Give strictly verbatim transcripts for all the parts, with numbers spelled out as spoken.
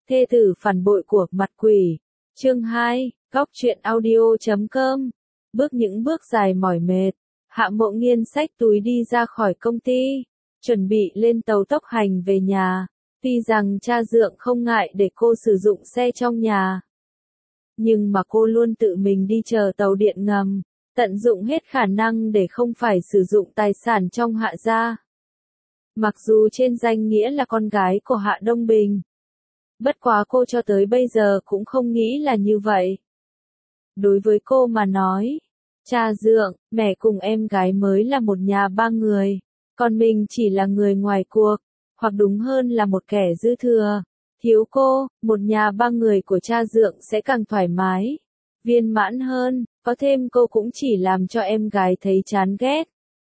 Thê tử phản bội của mặt quỷ. Chương hai, góc truyện audio chấm com. Bước những bước dài mỏi mệt, Hạ Mộ Nghiên xách túi đi ra khỏi công ty, chuẩn bị lên tàu tốc hành về nhà. Tuy rằng cha dượng không ngại để cô sử dụng xe trong nhà, nhưng mà cô luôn tự mình đi chờ tàu điện ngầm, tận dụng hết khả năng để không phải sử dụng tài sản trong Hạ gia. Mặc dù trên danh nghĩa là con gái của Hạ Đông Bình, bất quá cô cho tới bây giờ cũng không nghĩ là như vậy. Đối với cô mà nói, cha dượng, mẹ cùng em gái mới là một nhà ba người, còn mình chỉ là người ngoài cuộc, hoặc đúng hơn là một kẻ dư thừa. Thiếu cô, một nhà ba người của cha dượng sẽ càng thoải mái, viên mãn hơn, có thêm cô cũng chỉ làm cho em gái thấy chán ghét,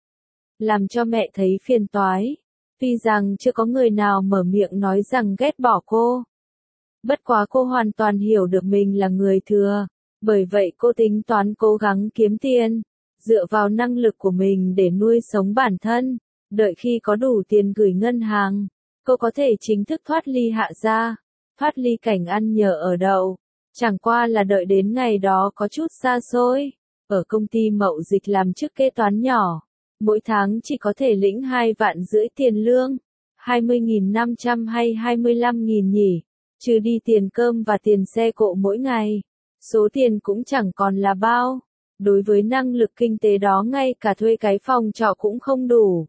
làm cho mẹ thấy phiền toái. Tuy rằng chưa có người nào mở miệng nói rằng ghét bỏ cô, bất quá cô hoàn toàn hiểu được mình là người thừa, bởi vậy cô tính toán cố gắng kiếm tiền, dựa vào năng lực của mình để nuôi sống bản thân, đợi khi có đủ tiền gửi ngân hàng, cô có thể chính thức thoát ly Hạ gia, thoát ly cảnh ăn nhờ ở đậu. Chẳng qua là đợi đến ngày đó có chút xa xôi, ở công ty mậu dịch làm chức kế toán nhỏ, mỗi tháng chỉ có thể lĩnh hai vạn rưỡi tiền lương, hai mươi nghìn năm trăm hay hai mươi lăm nghìn nhỉ, trừ đi tiền cơm và tiền xe cộ mỗi ngày, số tiền cũng chẳng còn là bao. Đối với năng lực kinh tế đó ngay cả thuê cái phòng trọ cũng không đủ.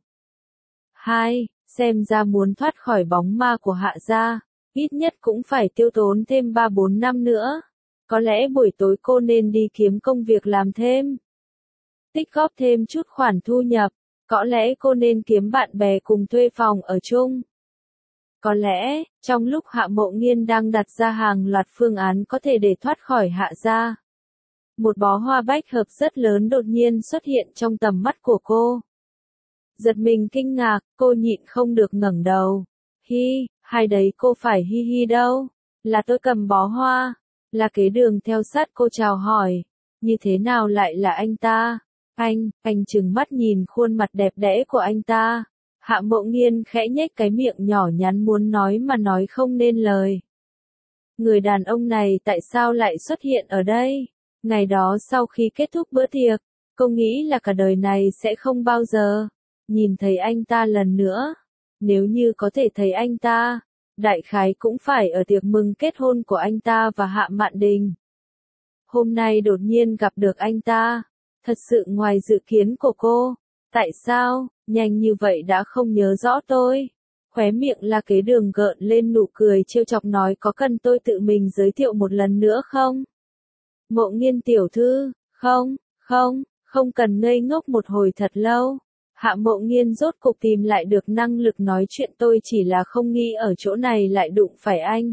Hai, xem ra muốn thoát khỏi bóng ma của Hạ gia, ít nhất cũng phải tiêu tốn thêm ba bốn năm nữa. Có lẽ buổi tối cô nên đi kiếm công việc làm thêm, tích góp thêm chút khoản thu nhập. Có lẽ cô nên kiếm bạn bè cùng thuê phòng ở chung. Có lẽ, trong lúc Hạ Mộ Nghiên đang đặt ra hàng loạt phương án có thể để thoát khỏi Hạ gia, một bó hoa bách hợp rất lớn đột nhiên xuất hiện trong tầm mắt của cô. Giật mình kinh ngạc, cô nhịn không được ngẩng đầu. Hi, hay đấy cô phải hi hi đâu, là tôi cầm bó hoa. Là Kế Đường theo sát cô chào hỏi, như thế nào lại là anh ta? Anh, anh trừng mắt nhìn khuôn mặt đẹp đẽ của anh ta. Hạ Mộ Nghiên khẽ nhếch cái miệng nhỏ nhắn muốn nói mà nói không nên lời. Người đàn ông này tại sao lại xuất hiện ở đây? Ngày đó sau khi kết thúc bữa tiệc, cô nghĩ là cả đời này sẽ không bao giờ nhìn thấy anh ta lần nữa. Nếu như có thể thấy anh ta, đại khái cũng phải ở tiệc mừng kết hôn của anh ta và Hạ Mạn Đình. Hôm nay đột nhiên gặp được anh ta, thật sự ngoài dự kiến của cô. Tại sao, nhanh như vậy đã không nhớ rõ tôi? Khóe miệng là Kế Đường gợn lên nụ cười trêu chọc nói có cần tôi tự mình giới thiệu một lần nữa không? Mộ Nghiên tiểu thư, không, không, không cần ngây ngốc một hồi thật lâu. Hạ Mộ Nghiên rốt cục tìm lại được năng lực nói chuyện, tôi chỉ là không nghĩ ở chỗ này lại đụng phải anh.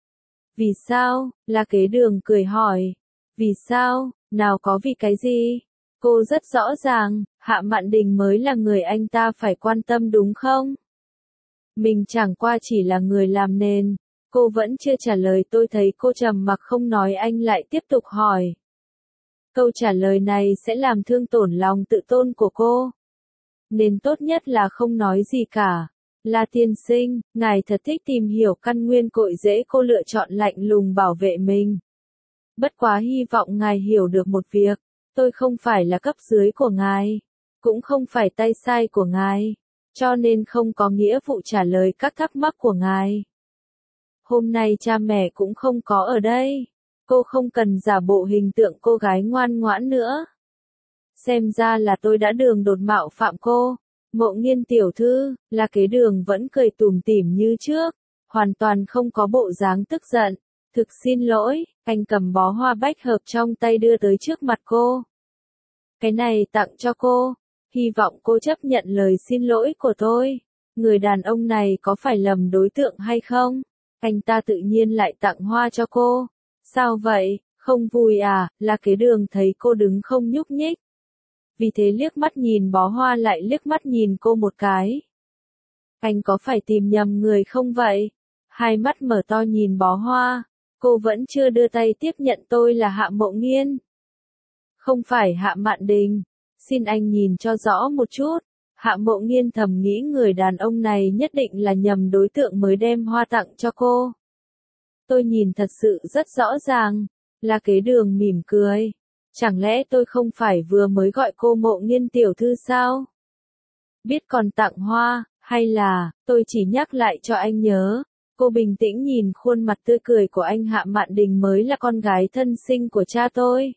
Vì sao? Là Kế Đường cười hỏi. Vì sao? Nào có vì cái gì? Cô rất rõ ràng, Hạ Mạn Đình mới là người anh ta phải quan tâm đúng không? Mình chẳng qua chỉ là người làm nền. Cô vẫn chưa trả lời, tôi thấy cô trầm mặc không nói, anh lại tiếp tục hỏi. Câu trả lời này sẽ làm thương tổn lòng tự tôn của cô, nên tốt nhất là không nói gì cả. La tiên sinh, ngài thật thích tìm hiểu căn nguyên cội rễ, cô lựa chọn lạnh lùng bảo vệ mình. Bất quá hy vọng ngài hiểu được một việc, tôi không phải là cấp dưới của ngài, cũng không phải tay sai của ngài, cho nên không có nghĩa vụ trả lời các thắc mắc của ngài. Hôm nay cha mẹ cũng không có ở đây, cô không cần giả bộ hình tượng cô gái ngoan ngoãn nữa. Xem ra là tôi đã đường đột mạo phạm cô. Mộ Nghiên tiểu thư, là Kế Đường vẫn cười tủm tỉm như trước, hoàn toàn không có bộ dáng tức giận. Thực xin lỗi, anh cầm bó hoa bách hợp trong tay đưa tới trước mặt cô. Cái này tặng cho cô, hy vọng cô chấp nhận lời xin lỗi của tôi. Người đàn ông này có phải lầm đối tượng hay không? Anh ta tự nhiên lại tặng hoa cho cô. Sao vậy, không vui à? Là Kế Đường thấy cô đứng không nhúc nhích, vì thế liếc mắt nhìn bó hoa lại liếc mắt nhìn cô một cái. Anh có phải tìm nhầm người không vậy? Hai mắt mở to nhìn bó hoa, cô vẫn chưa đưa tay tiếp nhận. Tôi là Hạ Mộ Nghiên, không phải Hạ Mạn Đình, xin anh nhìn cho rõ một chút. Hạ Mộ Nghiên thầm nghĩ người đàn ông này nhất định là nhầm đối tượng mới đem hoa tặng cho cô. Tôi nhìn thật sự rất rõ ràng. La Kế Đường mỉm cười. Chẳng lẽ tôi không phải vừa mới gọi cô Mộ Nghiên tiểu thư sao? Biết còn tặng hoa, hay là, tôi chỉ nhắc lại cho anh nhớ. Cô bình tĩnh nhìn khuôn mặt tươi cười của anh Hạ Mạn Đình mới là con gái thân sinh của cha tôi.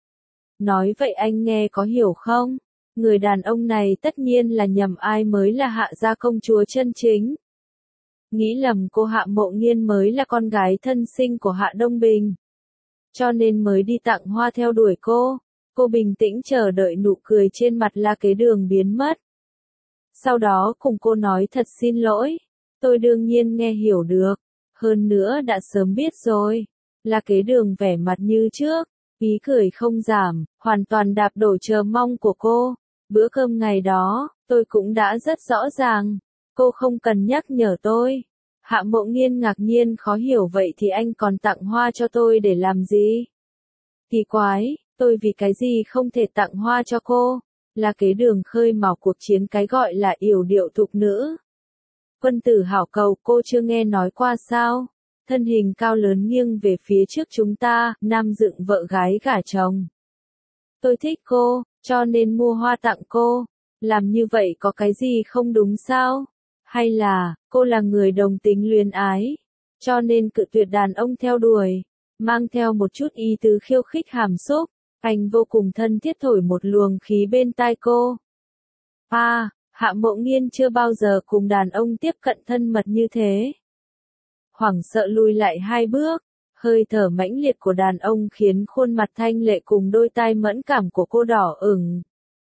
Nói vậy anh nghe có hiểu không? Người đàn ông này tất nhiên là nhầm ai mới là Hạ gia công chúa chân chính. Nghĩ lầm cô Hạ Mộ Nghiên mới là con gái thân sinh của Hạ Đông Bình. Cho nên mới đi tặng hoa theo đuổi cô. Cô bình tĩnh chờ đợi nụ cười trên mặt La Kế Đường biến mất. Sau đó cùng cô nói thật xin lỗi. Tôi đương nhiên nghe hiểu được. Hơn nữa đã sớm biết rồi. La Kế Đường vẻ mặt như trước. Ý cười không giảm, hoàn toàn đạp đổ chờ mong của cô. Bữa cơm ngày đó, tôi cũng đã rất rõ ràng. Cô không cần nhắc nhở tôi. Hạ Mộ Nghiên ngạc nhiên khó hiểu vậy thì anh còn tặng hoa cho tôi để làm gì? Kỳ quái, tôi vì cái gì không thể tặng hoa cho cô? La Kế Đường khơi mào cuộc chiến cái gọi là yểu điệu thục nữ. Quân tử hảo cầu cô chưa nghe nói qua sao? Thân hình cao lớn nghiêng về phía trước chúng ta, nam dựng vợ gái gả chồng. Tôi thích cô, cho nên mua hoa tặng cô. Làm như vậy có cái gì không đúng sao? Hay là, cô là người đồng tính luyến ái, cho nên cự tuyệt đàn ông theo đuổi, mang theo một chút ý tứ khiêu khích hàm xúc. Anh vô cùng thân thiết thổi một luồng khí bên tai cô. À, Hạ Mộ Nghiên chưa bao giờ cùng đàn ông tiếp cận thân mật như thế. Hoảng sợ lùi lại hai bước, hơi thở mãnh liệt của đàn ông khiến khuôn mặt thanh lệ cùng đôi tai mẫn cảm của cô đỏ ửng.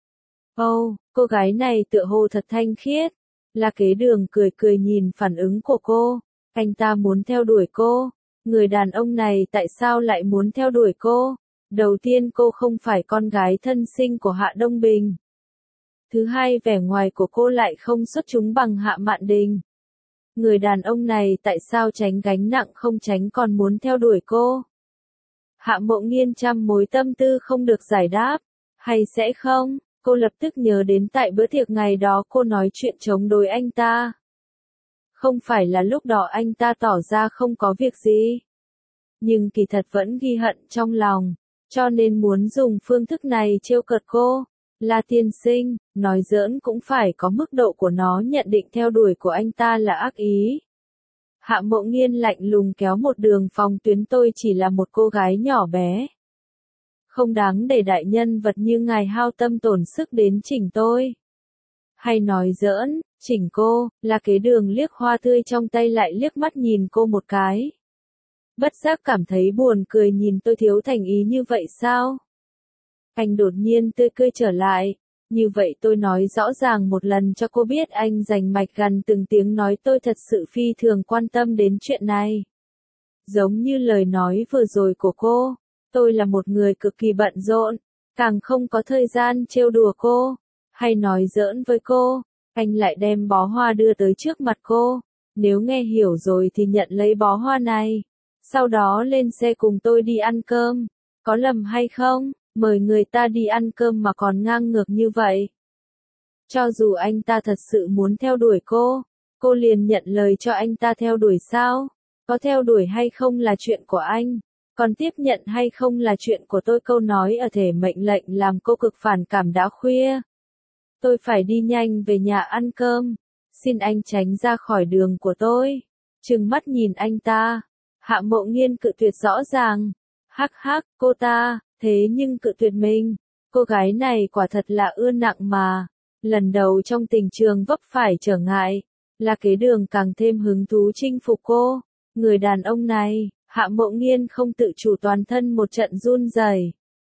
Ồ, oh, cô gái này tựa hồ thật thanh khiết. La Kế Đường cười cười nhìn phản ứng của cô. Anh ta muốn theo đuổi cô. Người đàn ông này tại sao lại muốn theo đuổi cô? Đầu tiên cô không phải con gái thân sinh của Hạ Đông Bình. Thứ hai vẻ ngoài của cô lại không xuất chúng bằng Hạ Mạn Đình. Người đàn ông này tại sao tránh gánh nặng không tránh còn muốn theo đuổi cô? Hạ Mộ Nghiên trăm mối tâm tư không được giải đáp. Hay sẽ không? Cô lập tức nhớ đến tại bữa tiệc ngày đó cô nói chuyện chống đối anh ta. Không phải là lúc đó anh ta tỏ ra không có việc gì. Nhưng kỳ thật vẫn ghi hận trong lòng. Cho nên muốn dùng phương thức này trêu cợt cô. La tiên sinh, nói giỡn cũng phải có mức độ của nó, nhận định theo đuổi của anh ta là ác ý. Hạ Mộ Nghiên lạnh lùng kéo một đường phòng tuyến, tôi chỉ là một cô gái nhỏ bé. Không đáng để đại nhân vật như ngài hao tâm tổn sức đến chỉnh tôi. Hay nói giỡn, chỉnh cô. La Kế Đường liếc hoa tươi trong tay lại liếc mắt nhìn cô một cái. Bất giác cảm thấy buồn cười, nhìn tôi thiếu thành ý như vậy sao? Anh đột nhiên tươi cười trở lại. Như vậy tôi nói rõ ràng một lần cho cô biết anh rành mạch gần từng tiếng nói tôi thật sự phi thường quan tâm đến chuyện này. Giống như lời nói vừa rồi của cô, tôi là một người cực kỳ bận rộn, càng không có thời gian trêu đùa cô, hay nói giỡn với cô. Anh lại đem bó hoa đưa tới trước mặt cô. Nếu nghe hiểu rồi thì nhận lấy bó hoa này. Sau đó lên xe cùng tôi đi ăn cơm. Có lầm hay không? Mời người ta đi ăn cơm mà còn ngang ngược như vậy. Cho dù anh ta thật sự muốn theo đuổi cô, cô liền nhận lời cho anh ta theo đuổi sao? Có theo đuổi hay không là chuyện của anh, còn tiếp nhận hay không là chuyện của tôi. Câu nói ở thể mệnh lệnh làm cô cực phản cảm. Đã khuya, tôi phải đi nhanh về nhà ăn cơm, xin anh tránh ra khỏi đường của tôi. Trừng mắt nhìn anh ta, Hạ Mộ Nghiên cự tuyệt rõ ràng. Hắc hắc, cô ta, thế nhưng cự tuyệt mình. Cô gái này quả thật là ưa nặng mà. Lần đầu trong tình trường vấp phải trở ngại, La Kế Đường càng thêm hứng thú chinh phục cô. Người đàn ông này, Hạ Mộ Nghiên không tự chủ toàn thân một trận run rẩy.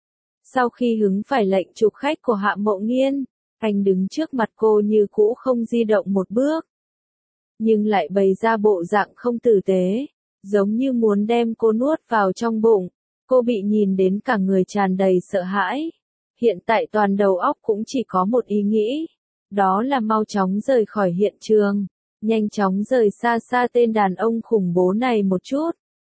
Sau khi hứng phải lệnh chụp khách của Hạ Mộ Nghiên, anh đứng trước mặt cô như cũ không di động một bước. Nhưng lại bày ra bộ dạng không tử tế, giống như muốn đem cô nuốt vào trong bụng. Cô bị nhìn đến cả người tràn đầy sợ hãi. Hiện tại toàn đầu óc cũng chỉ có một ý nghĩ. Đó là mau chóng rời khỏi hiện trường. Nhanh chóng rời xa xa tên đàn ông khủng bố này một chút.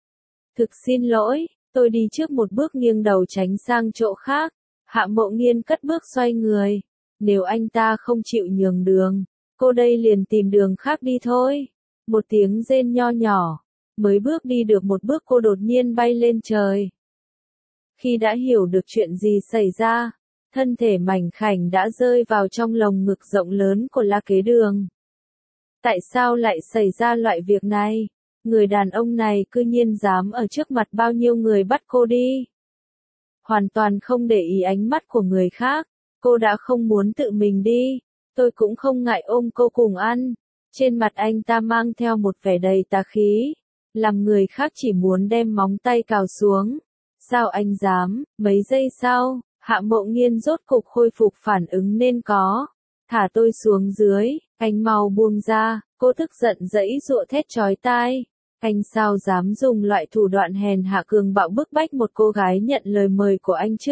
Thực xin lỗi, tôi đi trước một bước nghiêng đầu tránh sang chỗ khác. Hạ Mộ Nghiên cất bước xoay người. Nếu anh ta không chịu nhường đường, cô đây liền tìm đường khác đi thôi. Một tiếng rên nho nhỏ. mới bước đi được một bước cô đột nhiên bay lên trời. Khi đã hiểu được chuyện gì xảy ra, thân thể mảnh khảnh đã rơi vào trong lồng ngực rộng lớn của La Kế Đường. Tại sao lại xảy ra loại việc này? Người đàn ông này cư nhiên dám ở trước mặt bao nhiêu người bắt cô đi. Hoàn toàn không để ý ánh mắt của người khác, cô đã không muốn tự mình đi, tôi cũng không ngại ôm cô cùng ăn. Trên mặt anh ta mang theo một vẻ đầy tà khí, làm người khác chỉ muốn đem móng tay cào xuống. Sao anh dám? Mấy giây sau, Hạ Mộ Nghiên rốt cục khôi phục phản ứng nên có. Thả tôi xuống dưới, anh mau buông ra, cô tức giận giãy giụa thét chói tai. Anh sao dám dùng loại thủ đoạn hèn hạ cường bạo bức bách một cô gái nhận lời mời của anh chứ?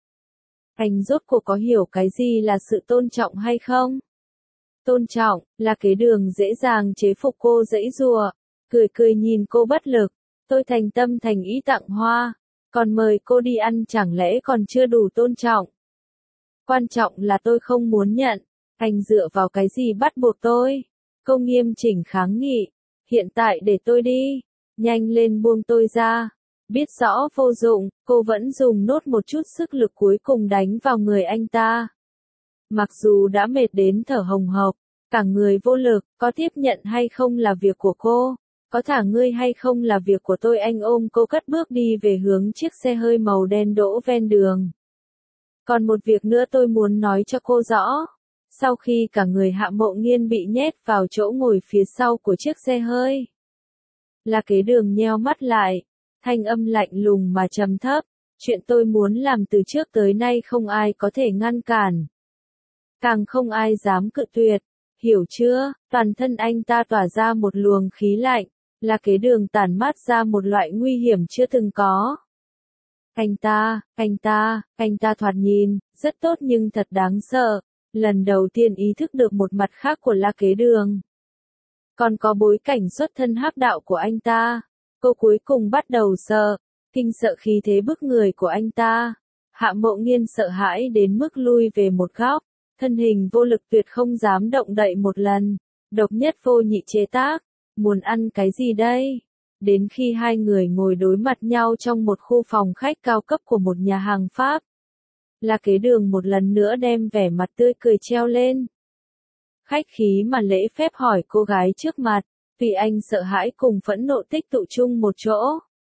Anh rốt cuộc có hiểu cái gì là sự tôn trọng hay không? Tôn trọng, là cái đường dễ dàng chế phục cô giãy giụa, cười cười nhìn cô bất lực. Tôi thành tâm thành ý tặng hoa, còn mời cô đi ăn chẳng lẽ còn chưa đủ tôn trọng? Quan trọng là tôi không muốn nhận, anh dựa vào cái gì bắt buộc tôi? Cô nghiêm chỉnh kháng nghị, hiện tại để tôi đi, nhanh lên buông tôi ra. Biết rõ vô dụng, cô vẫn dùng nốt một chút sức lực cuối cùng đánh vào người anh ta. Mặc dù đã mệt đến thở hồng hộc, cả người vô lực, có tiếp nhận hay không là việc của cô, có thả ngươi hay không là việc của tôi. Anh ôm cô cất bước đi về hướng chiếc xe hơi màu đen đỗ ven đường. Còn một việc nữa tôi muốn nói cho cô rõ. Sau khi cả người Hạ Mộ Nghiên bị nhét vào chỗ ngồi phía sau của chiếc xe hơi, La Kế Đường nheo mắt lại, thanh âm lạnh lùng mà trầm thấp, chuyện tôi muốn làm từ trước tới nay không ai có thể ngăn cản, càng không ai dám cự tuyệt, hiểu chưa? Toàn thân anh ta tỏa ra một luồng khí lạnh, La Kế Đường tản mát ra một loại nguy hiểm chưa từng có. Anh ta, anh ta, anh ta thoạt nhìn, rất tốt nhưng thật đáng sợ. Lần đầu tiên ý thức được một mặt khác của La Kế Đường. Còn có bối cảnh xuất thân hắc đạo của anh ta. Cô cuối cùng bắt đầu sợ, kinh sợ khí thế bức người của anh ta. Hạ Mộ Nghiên sợ hãi đến mức lui về một góc, thân hình vô lực tuyệt không dám động đậy một lần. Độc nhất vô nhị chế tác, muốn ăn cái gì đây? Đến khi hai người ngồi đối mặt nhau trong một khu phòng khách cao cấp của một nhà hàng Pháp, La Kế Đường một lần nữa đem vẻ mặt tươi cười treo lên. Khách khí mà lễ phép hỏi cô gái trước mặt, vì anh sợ hãi cùng phẫn nộ tích tụ chung một chỗ.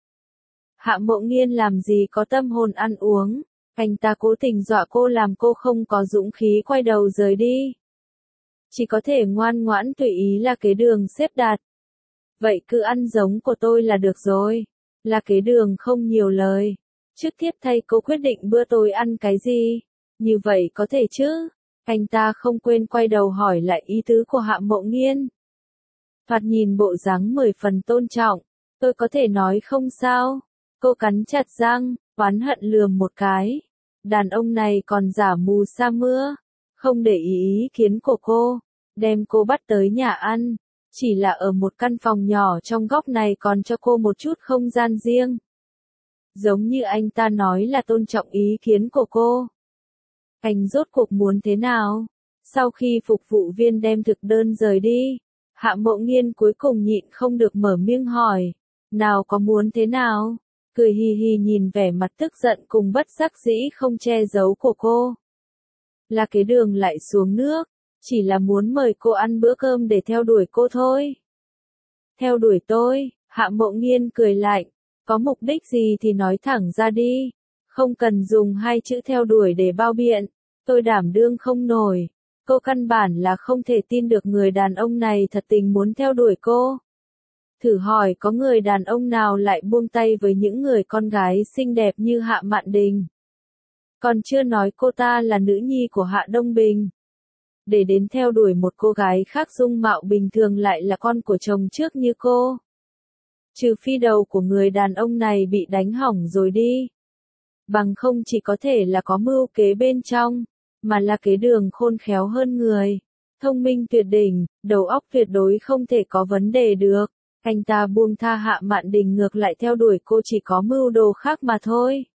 Hạ Mộ Nghiên làm gì có tâm hồn ăn uống, anh ta cố tình dọa cô làm cô không có dũng khí quay đầu rời đi. Chỉ có thể ngoan ngoãn tùy ý La Kế Đường xếp đặt. Vậy cứ ăn giống của tôi là được rồi. La Kế Đường không nhiều lời. Trước tiếp thay cô quyết định bữa tối ăn cái gì? Như vậy có thể chứ? Anh ta không quên quay đầu hỏi lại ý tứ của Hạ Mộ Nghiên. Thoạt nhìn bộ dáng mười phần tôn trọng. Tôi có thể nói không sao? Cô cắn chặt răng, oán hận lườm một cái. Đàn ông này còn giả mù sa mưa. Không để ý ý kiến của cô. Đem cô bắt tới nhà ăn. Chỉ là ở một căn phòng nhỏ trong góc này còn cho cô một chút không gian riêng. Giống như anh ta nói là tôn trọng ý kiến của cô. Anh rốt cuộc muốn thế nào? Sau khi phục vụ viên đem thực đơn rời đi, Hạ Mộ Nghiên cuối cùng nhịn không được mở miệng hỏi. Nào có muốn thế nào? Cười hì hì nhìn vẻ mặt tức giận cùng bất đắc dĩ không che giấu của cô. La Kế Đường lại xuống nước, chỉ là muốn mời cô ăn bữa cơm để theo đuổi cô thôi. Theo đuổi tôi? Hạ Mộ Nghiên cười lạnh. Có mục đích gì thì nói thẳng ra đi. Không cần dùng hai chữ theo đuổi để bao biện. Tôi đảm đương không nổi. Cô căn bản là không thể tin được người đàn ông này thật tình muốn theo đuổi cô. Thử hỏi có người đàn ông nào lại buông tay với những người con gái xinh đẹp như Hạ Mạn Đình. Còn chưa nói cô ta là nữ nhi của Hạ Đông Bình. Để đến theo đuổi một cô gái khác dung mạo bình thường lại là con của chồng trước như cô. Trừ phi đầu của người đàn ông này bị đánh hỏng rồi đi. Bằng không chỉ có thể là có mưu kế bên trong, mà là kế đường khôn khéo hơn người. Thông minh tuyệt đỉnh, đầu óc tuyệt đối không thể có vấn đề được. Anh ta buông tha Hạ Mạn Đình ngược lại theo đuổi cô chỉ có mưu đồ khác mà thôi.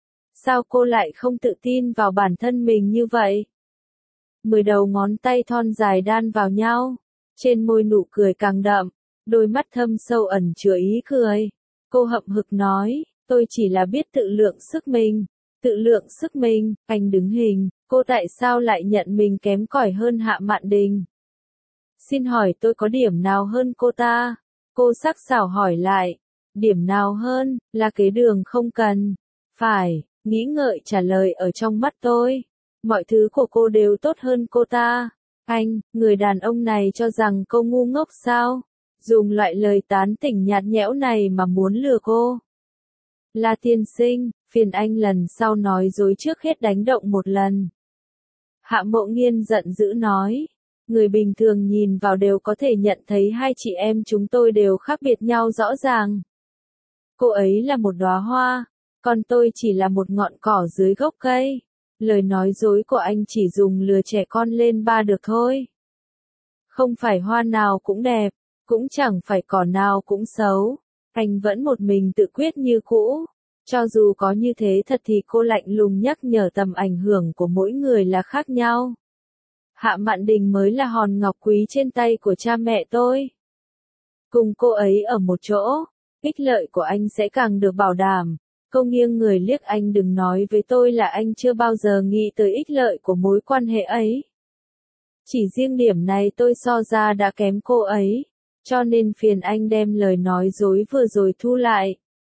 Sao cô lại không tự tin vào bản thân mình như vậy? Mười đầu ngón tay thon dài đan vào nhau, trên môi nụ cười càng đậm. đôi mắt thâm sâu ẩn chứa ý cười. Cô hậm hực nói, tôi chỉ là biết tự lượng sức mình. Tự lượng sức mình, anh đứng hình, cô tại sao lại nhận mình kém cỏi hơn Hạ Mạn Đình? Xin hỏi tôi có điểm nào hơn cô ta? Cô sắc sảo hỏi lại, điểm nào hơn, là kế đường không cần. Phải, nghĩ ngợi trả lời ở trong mắt tôi. Mọi thứ của cô đều tốt hơn cô ta. Anh, người đàn ông này cho rằng cô ngu ngốc sao? Dùng loại lời tán tỉnh nhạt nhẽo này mà muốn lừa cô. La tiên sinh, phiền anh lần sau nói dối trước hết đánh động một lần. Hạ Mộ Nghiên giận dữ nói. Người bình thường nhìn vào đều có thể nhận thấy hai chị em chúng tôi đều khác biệt nhau rõ ràng. Cô ấy là một đóa hoa, còn tôi chỉ là một ngọn cỏ dưới gốc cây. Lời nói dối của anh chỉ dùng lừa trẻ con lên ba được thôi. Không phải hoa nào cũng đẹp, cũng chẳng phải cỏ nào cũng xấu. Anh vẫn một mình tự quyết như cũ. Cho dù có như thế thật thì cô lạnh lùng nhắc nhở tầm ảnh hưởng của mỗi người là khác nhau. Hạ Mạn Đình mới là hòn ngọc quý trên tay của cha mẹ tôi. Cùng cô ấy ở một chỗ, ích lợi của anh sẽ càng được bảo đảm. Cô nghiêng người liếc anh, đừng nói với tôi là anh chưa bao giờ nghĩ tới ích lợi của mối quan hệ ấy. Chỉ riêng điểm này tôi so ra đã kém cô ấy, cho nên phiền anh đem lời nói dối vừa rồi thu lại.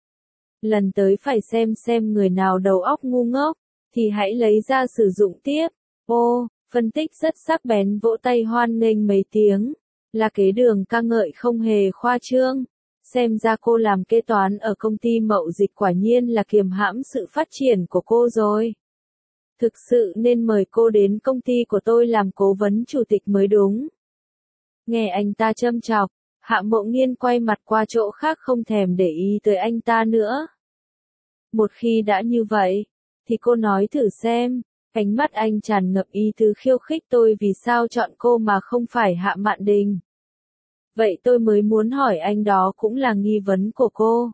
Lần tới phải xem xem người nào đầu óc ngu ngốc, thì hãy lấy ra sử dụng tiếp. Ô, phân tích rất sắc bén, vỗ tay hoan nghênh mấy tiếng. Là kế đường ca ngợi không hề khoa trương. Xem ra cô làm kế toán ở công ty mậu dịch quả nhiên là kiềm hãm sự phát triển của cô rồi. Thực sự nên mời cô đến công ty của tôi làm cố vấn chủ tịch mới đúng. Nghe anh ta châm chọc, Hạ Mộ Nghiên quay mặt qua chỗ khác không thèm để ý tới anh ta nữa. Một khi đã như vậy, thì cô nói thử xem. Ánh mắt anh tràn ngập ý tứ khiêu khích, tôi vì sao chọn cô mà không phải Hạ Mạn Đình. Vậy tôi mới muốn hỏi anh, đó cũng là nghi vấn của cô.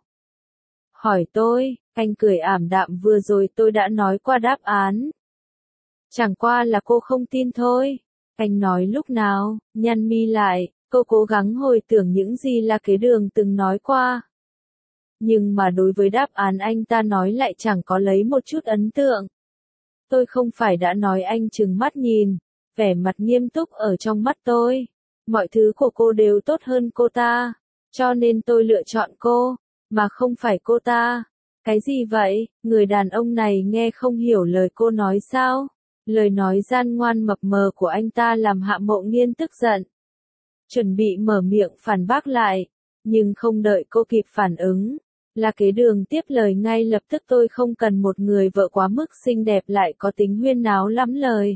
Hỏi tôi, anh cười ảm đạm, vừa rồi tôi đã nói qua đáp án. Chẳng qua là cô không tin thôi. Anh nói lúc nào? Nhăn mi lại, cô cố gắng hồi tưởng những gì là kế đường từng nói qua. Nhưng mà đối với đáp án anh ta nói lại chẳng có lấy một chút ấn tượng. Tôi không phải đã nói, anh trừng mắt nhìn, vẻ mặt nghiêm túc ở trong mắt tôi. Mọi thứ của cô đều tốt hơn cô ta, cho nên tôi lựa chọn cô, mà không phải cô ta. Cái gì vậy? Người đàn ông này nghe không hiểu lời cô nói sao? Lời nói gian ngoan mập mờ của anh ta làm Hạ Mộ Nghiên tức giận. Chuẩn bị mở miệng phản bác lại, nhưng không đợi cô kịp phản ứng. Là kế đường tiếp lời ngay lập tức, tôi không cần một người vợ quá mức xinh đẹp lại có tính huyên náo lắm lời.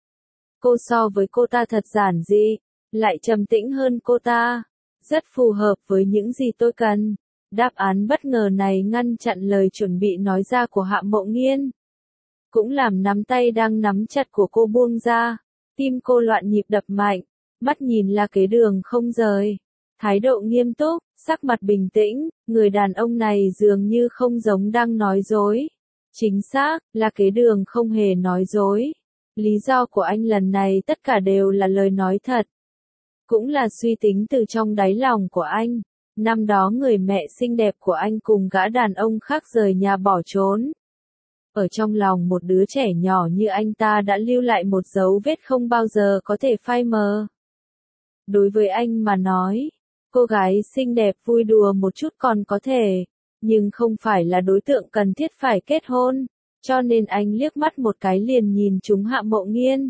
Cô so với cô ta thật giản dị, lại trầm tĩnh hơn cô ta. Rất phù hợp với những gì tôi cần. Đáp án bất ngờ này ngăn chặn lời chuẩn bị nói ra của Hạ Mộ Nghiên. Cũng làm nắm tay đang nắm chặt của cô buông ra. Tim cô loạn nhịp đập mạnh, mắt nhìn là kế đường không rời. Thái độ nghiêm túc, sắc mặt bình tĩnh, người đàn ông này dường như không giống đang nói dối. Chính xác, là kế đường không hề nói dối. Lý do của anh lần này tất cả đều là lời nói thật. Cũng là suy tính từ trong đáy lòng của anh. Năm đó người mẹ xinh đẹp của anh cùng gã đàn ông khác rời nhà bỏ trốn. Ở trong lòng một đứa trẻ nhỏ như anh ta đã lưu lại một dấu vết không bao giờ có thể phai mờ. Đối với anh mà nói, cô gái xinh đẹp vui đùa một chút còn có thể, nhưng không phải là đối tượng cần thiết phải kết hôn, cho nên anh liếc mắt một cái liền nhìn trúng Hạ Mộ Nghiên.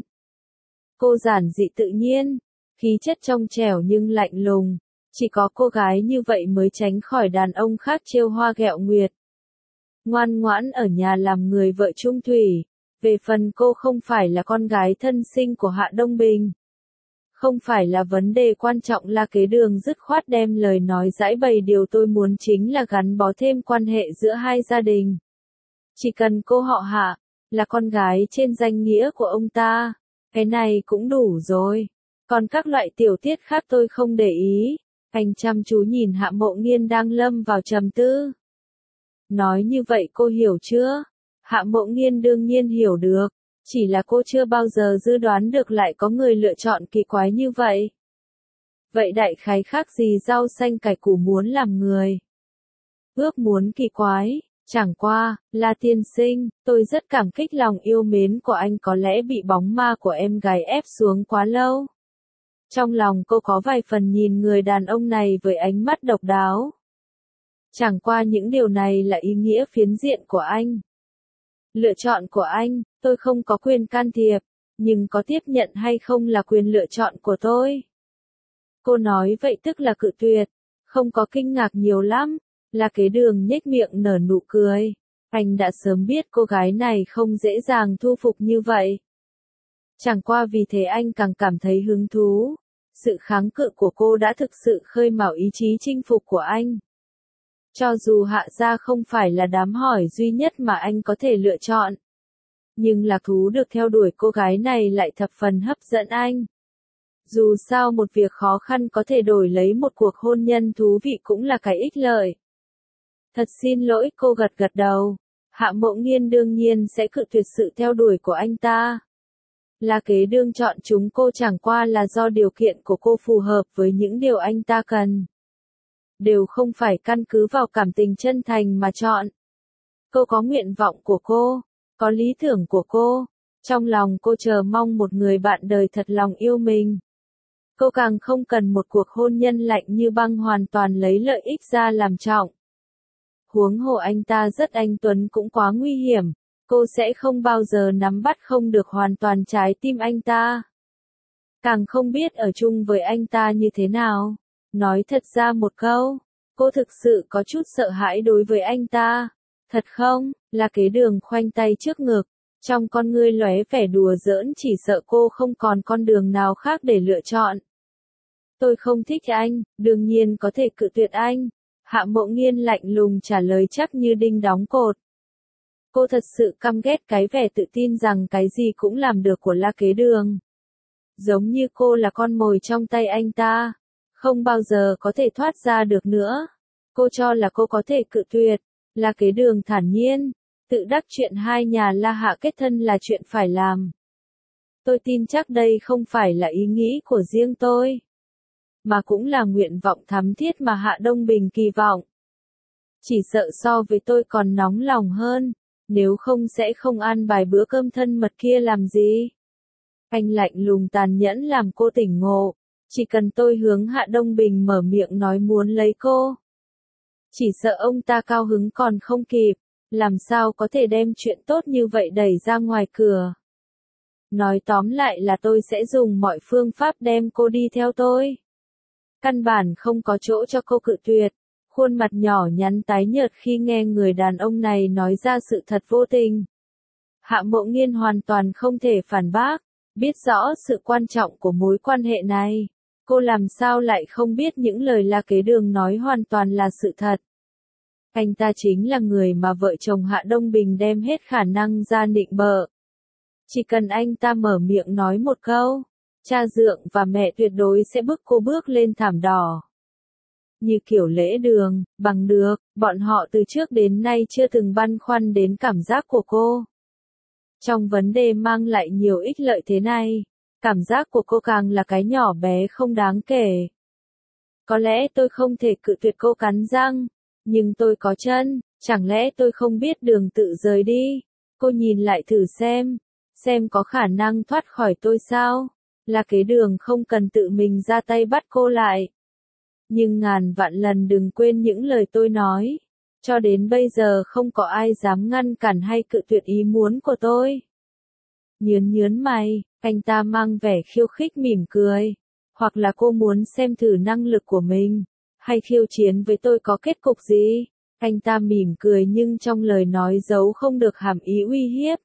Cô giản dị tự nhiên, khí chất trong trẻo nhưng lạnh lùng, chỉ có cô gái như vậy mới tránh khỏi đàn ông khác trêu hoa ghẹo nguyệt. Ngoan ngoãn ở nhà làm người vợ trung thủy, về phần cô không phải là con gái thân sinh của Hạ Đông Bình. Không phải là vấn đề quan trọng, là kế đường dứt khoát đem lời nói giải bày, điều tôi muốn chính là gắn bó thêm quan hệ giữa hai gia đình. Chỉ cần cô họ Hạ, là con gái trên danh nghĩa của ông ta, cái này cũng đủ rồi. Còn các loại tiểu tiết khác tôi không để ý. Anh chăm chú nhìn Hạ Mộ Nghiên đang lâm vào trầm tư. Nói như vậy cô hiểu chưa? Hạ Mộ Nghiên đương nhiên hiểu được. Chỉ là cô chưa bao giờ dự đoán được lại có người lựa chọn kỳ quái như vậy. Vậy đại khái khác gì rau xanh cải củ muốn làm người. Ước muốn kỳ quái, chẳng qua, La tiên sinh, tôi rất cảm kích lòng yêu mến của anh có lẽ bị bóng ma của em gái ép xuống quá lâu. Trong lòng cô có vài phần nhìn người đàn ông này với ánh mắt độc đáo. Chẳng qua những điều này là ý nghĩa phiến diện của anh. Lựa chọn của anh, tôi không có quyền can thiệp, nhưng có tiếp nhận hay không là quyền lựa chọn của tôi. Cô nói vậy tức là cự tuyệt, không có kinh ngạc nhiều lắm, là Kế Đường nhếch miệng nở nụ cười. Anh đã sớm biết cô gái này không dễ dàng thu phục như vậy. Chẳng qua vì thế anh càng cảm thấy hứng thú. Sự kháng cự của cô đã thực sự khơi mào ý chí chinh phục của anh. Cho dù Hạ gia không phải là đám hỏi duy nhất mà anh có thể lựa chọn. Nhưng lạc thú được theo đuổi cô gái này lại thập phần hấp dẫn anh. Dù sao một việc khó khăn có thể đổi lấy một cuộc hôn nhân thú vị cũng là cái ích lợi. Thật xin lỗi, cô gật gật đầu. Hạ Mộ Nghiên đương nhiên sẽ cự tuyệt sự theo đuổi của anh ta. La Kế Đương chọn chúng cô chẳng qua là do điều kiện của cô phù hợp với những điều anh ta cần. Đều không phải căn cứ vào cảm tình chân thành mà chọn. Cô có nguyện vọng của cô, có lý tưởng của cô. Trong lòng cô chờ mong một người bạn đời thật lòng yêu mình. Cô càng không cần một cuộc hôn nhân lạnh như băng hoàn toàn lấy lợi ích ra làm trọng. Huống hồ anh ta rất anh tuấn cũng quá nguy hiểm, cô sẽ không bao giờ nắm bắt không được hoàn toàn trái tim anh ta. Càng không biết ở chung với anh ta như thế nào. Nói thật ra một câu, cô thực sự có chút sợ hãi đối với anh ta. Thật không? Là Kế Đường khoanh tay trước ngực, trong con ngươi lóe vẻ đùa giỡn, chỉ sợ cô không còn con đường nào khác để lựa chọn. Tôi không thích anh, đương nhiên có thể cự tuyệt anh. Hạ Mộ Nghiên lạnh lùng trả lời chắc như đinh đóng cột. Cô thật sự căm ghét cái vẻ tự tin rằng cái gì cũng làm được của La Kế Đường. Giống như cô là con mồi trong tay anh ta, không bao giờ có thể thoát ra được nữa. Cô cho là cô có thể cự tuyệt. La Kế Đường thản nhiên, tự đắc chuyện hai nhà La Hạ kết thân là chuyện phải làm. Tôi tin chắc đây không phải là ý nghĩ của riêng tôi, mà cũng là nguyện vọng thắm thiết mà Hạ Đông Bình kỳ vọng. Chỉ sợ so với tôi còn nóng lòng hơn, nếu không sẽ không ăn bài bữa cơm thân mật kia làm gì. Anh lạnh lùng tàn nhẫn làm cô tỉnh ngộ, chỉ cần tôi hướng Hạ Đông Bình mở miệng nói muốn lấy cô. Chỉ sợ ông ta cao hứng còn không kịp, làm sao có thể đem chuyện tốt như vậy đẩy ra ngoài cửa. Nói tóm lại là tôi sẽ dùng mọi phương pháp đem cô đi theo tôi. Căn bản không có chỗ cho cô cự tuyệt. Khuôn mặt nhỏ nhắn tái nhợt khi nghe người đàn ông này nói ra sự thật vô tình. Hạ Mộ Nghiên hoàn toàn không thể phản bác, biết rõ sự quan trọng của mối quan hệ này. Cô làm sao lại không biết những lời La Kế Đường nói hoàn toàn là sự thật. Anh ta chính là người mà vợ chồng Hạ Đông Bình đem hết khả năng ra nịnh bợ. Chỉ cần anh ta mở miệng nói một câu, cha dượng và mẹ tuyệt đối sẽ bức cô bước lên thảm đỏ. Như kiểu Lễ Đường, Bằng Được, bọn họ từ trước đến nay chưa từng băn khoăn đến cảm giác của cô. Trong vấn đề mang lại nhiều ích lợi thế này, cảm giác của cô càng là cái nhỏ bé không đáng kể. Có lẽ tôi không thể cự tuyệt, cô cắn răng, nhưng tôi có chân, chẳng lẽ tôi không biết đường tự rời đi. Cô nhìn lại thử xem, xem có khả năng thoát khỏi tôi sao. La Kế Đường không cần tự mình ra tay bắt cô lại. Nhưng ngàn vạn lần đừng quên những lời tôi nói. Cho đến bây giờ không có ai dám ngăn cản hay cự tuyệt ý muốn của tôi. Nhớn nhớn mày, anh ta mang vẻ khiêu khích mỉm cười. Hoặc là cô muốn xem thử năng lực của mình, hay khiêu chiến với tôi có kết cục gì? Anh ta mỉm cười nhưng trong lời nói giấu không được hàm ý uy hiếp.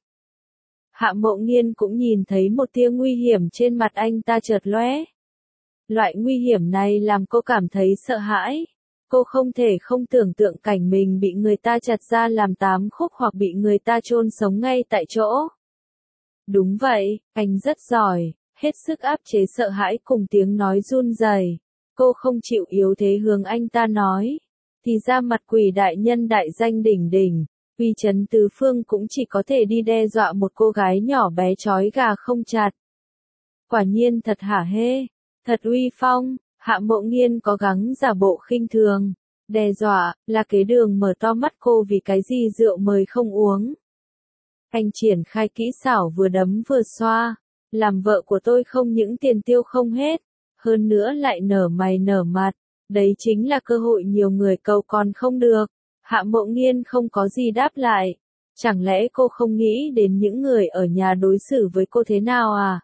Hạ Mộ Nghiên cũng nhìn thấy một tia nguy hiểm trên mặt anh ta chợt lóe. Loại nguy hiểm này làm cô cảm thấy sợ hãi. Cô không thể không tưởng tượng cảnh mình bị người ta chặt ra làm tám khúc hoặc bị người ta chôn sống ngay tại chỗ. Đúng vậy, anh rất giỏi, hết sức áp chế sợ hãi cùng tiếng nói run rẩy. Cô không chịu yếu thế hướng anh ta nói. Thì ra Mặt Quỷ đại nhân đại danh đỉnh đỉnh, uy chấn tứ phương cũng chỉ có thể đi đe dọa một cô gái nhỏ bé trói gà không chặt. Quả nhiên thật hả hê, thật uy phong. Hạ Mộ Nghiên có gắng giả bộ khinh thường, đe dọa, La Kế Đường mở to mắt cô vì cái gì rượu mời không uống. Anh triển khai kỹ xảo vừa đấm vừa xoa, làm vợ của tôi không những tiền tiêu không hết, hơn nữa lại nở mày nở mặt, đấy chính là cơ hội nhiều người cầu còn không được. Hạ Mộ Nghiên không có gì đáp lại, chẳng lẽ cô không nghĩ đến những người ở nhà đối xử với cô thế nào à?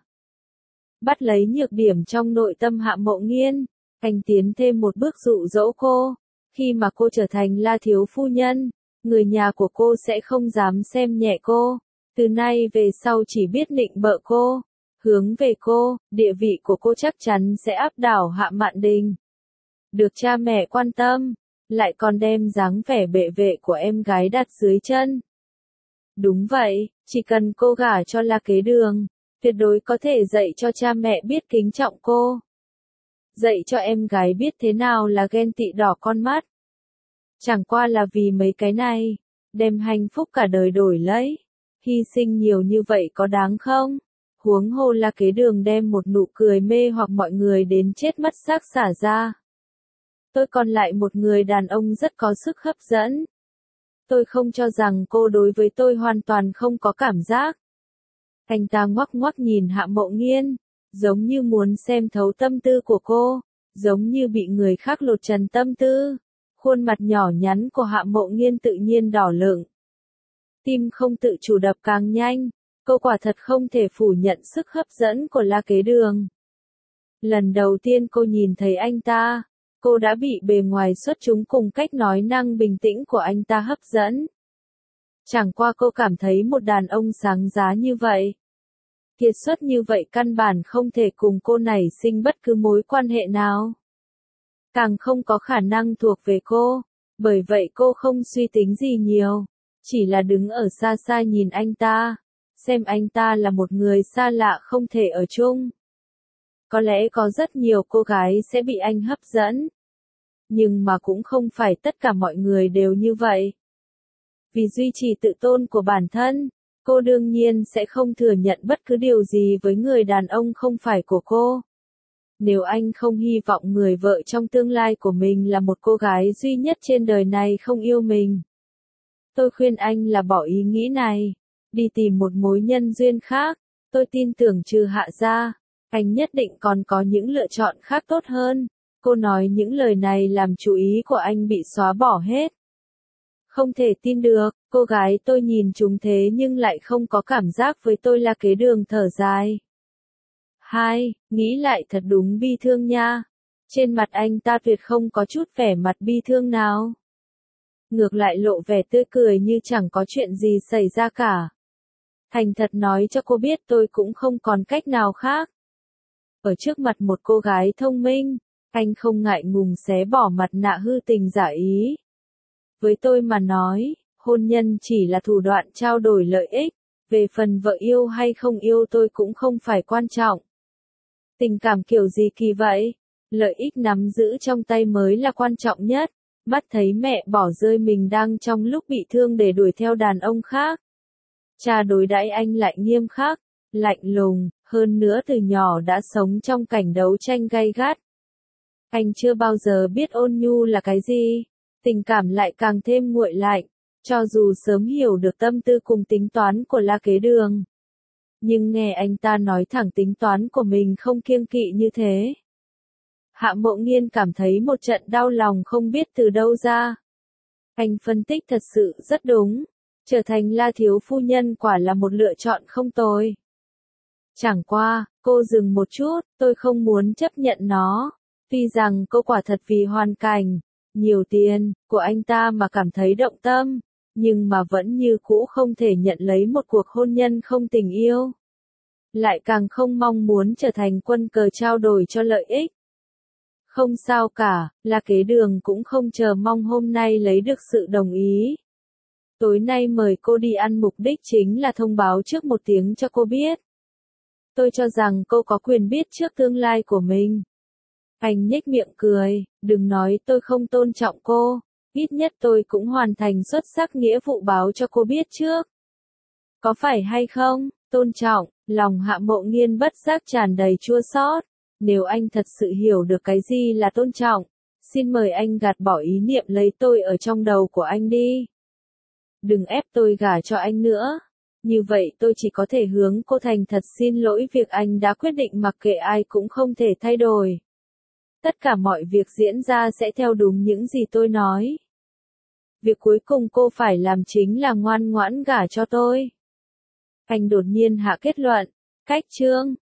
Bắt lấy nhược điểm trong nội tâm Hạ Mộ Nghiên, anh tiến thêm một bước dụ dỗ cô, khi mà cô trở thành La thiếu phu nhân, người nhà của cô sẽ không dám xem nhẹ cô, từ nay về sau chỉ biết nịnh bợ cô, hướng về cô, địa vị của cô chắc chắn sẽ áp đảo Hạ Mạn Đình. Được cha mẹ quan tâm, lại còn đem dáng vẻ bệ vệ của em gái đặt dưới chân. Đúng vậy, chỉ cần cô gả cho La Kế Đường, tuyệt đối có thể dạy cho cha mẹ biết kính trọng cô. Dạy cho em gái biết thế nào là ghen tị đỏ con mắt. Chẳng qua là vì mấy cái này, đem hạnh phúc cả đời đổi lấy. Hy sinh nhiều như vậy có đáng không? Huống hồ La Kế Đường đem một nụ cười mê hoặc mọi người đến chết mất xác xả ra. Tôi còn lại một người đàn ông rất có sức hấp dẫn. Tôi không cho rằng cô đối với tôi hoàn toàn không có cảm giác. Anh ta ngoắc ngoắc nhìn Hạ Mộ Nghiên, giống như muốn xem thấu tâm tư của cô, giống như bị người khác lột trần tâm tư. Khuôn mặt nhỏ nhắn của Hạ Mộ Nghiên tự nhiên đỏ lựng. Tim không tự chủ đập càng nhanh, cô quả thật không thể phủ nhận sức hấp dẫn của La Kế Đường. Lần đầu tiên cô nhìn thấy anh ta, cô đã bị bề ngoài xuất chúng cùng cách nói năng bình tĩnh của anh ta hấp dẫn. Chẳng qua cô cảm thấy một đàn ông sáng giá như vậy, kiệt xuất như vậy căn bản không thể cùng cô nảy sinh bất cứ mối quan hệ nào. Càng không có khả năng thuộc về cô, bởi vậy cô không suy tính gì nhiều, chỉ là đứng ở xa xa nhìn anh ta, xem anh ta là một người xa lạ không thể ở chung. Có lẽ có rất nhiều cô gái sẽ bị anh hấp dẫn, nhưng mà cũng không phải tất cả mọi người đều như vậy. Vì duy trì tự tôn của bản thân, cô đương nhiên sẽ không thừa nhận bất cứ điều gì với người đàn ông không phải của cô. Nếu anh không hy vọng người vợ trong tương lai của mình là một cô gái duy nhất trên đời này không yêu mình, tôi khuyên anh là bỏ ý nghĩ này, đi tìm một mối nhân duyên khác. Tôi tin tưởng trừ Hạ ra, anh nhất định còn có những lựa chọn khác tốt hơn. Cô nói những lời này làm chú ý của anh bị xóa bỏ hết. Không thể tin được, cô gái tôi nhìn chúng thế nhưng lại không có cảm giác với tôi. La Kế Đường thở dài. Hai, nghĩ lại thật đúng bi thương nha. Trên mặt anh ta tuyệt không có chút vẻ mặt bi thương nào. Ngược lại lộ vẻ tươi cười như chẳng có chuyện gì xảy ra cả. Thành thật nói cho cô biết tôi cũng không còn cách nào khác. Ở trước mặt một cô gái thông minh, anh không ngại ngùng xé bỏ mặt nạ hư tình giả ý. Với tôi mà nói, hôn nhân chỉ là thủ đoạn trao đổi lợi ích, về phần vợ yêu hay không yêu tôi cũng không phải quan trọng. Tình cảm kiểu gì kỳ vậy? Lợi ích nắm giữ trong tay mới là quan trọng nhất. Mắt thấy mẹ bỏ rơi mình đang trong lúc bị thương để đuổi theo đàn ông khác. Cha đối đãi anh lại nghiêm khắc, lạnh lùng, hơn nữa từ nhỏ đã sống trong cảnh đấu tranh gay gắt. Anh chưa bao giờ biết ôn nhu là cái gì, tình cảm lại càng thêm nguội lạnh, cho dù sớm hiểu được tâm tư cùng tính toán của La Kế Đường. Nhưng nghe anh ta nói thẳng tính toán của mình không kiêng kỵ như thế. Hạ Mộ Nghiên cảm thấy một trận đau lòng không biết từ đâu ra. Anh phân tích thật sự rất đúng, trở thành La thiếu phu nhân quả là một lựa chọn không tồi. Chẳng qua, cô dừng một chút, tôi không muốn chấp nhận nó. Tuy rằng cô quả thật vì hoàn cảnh, nhiều tiền, của anh ta mà cảm thấy động tâm, nhưng mà vẫn như cũ không thể nhận lấy một cuộc hôn nhân không tình yêu. Lại càng không mong muốn trở thành quân cờ trao đổi cho lợi ích. Không sao cả, La Kế Đường cũng không chờ mong hôm nay lấy được sự đồng ý. Tối nay mời cô đi ăn mục đích chính là thông báo trước một tiếng cho cô biết. Tôi cho rằng cô có quyền biết trước tương lai của mình. Anh nhếch miệng cười, đừng nói tôi không tôn trọng cô, ít nhất tôi cũng hoàn thành xuất sắc nghĩa vụ báo cho cô biết trước. Có phải hay không, tôn trọng, lòng Hạ Mộ Nghiên bất giác tràn đầy chua xót. Nếu anh thật sự hiểu được cái gì là tôn trọng, xin mời anh gạt bỏ ý niệm lấy tôi ở trong đầu của anh đi. Đừng ép tôi gả cho anh nữa. Như vậy tôi chỉ có thể hướng cô thành thật xin lỗi việc anh đã quyết định mặc kệ ai cũng không thể thay đổi. Tất cả mọi việc diễn ra sẽ theo đúng những gì tôi nói. Việc cuối cùng cô phải làm chính là ngoan ngoãn gả cho tôi. Anh đột nhiên hạ kết luận. Cách chương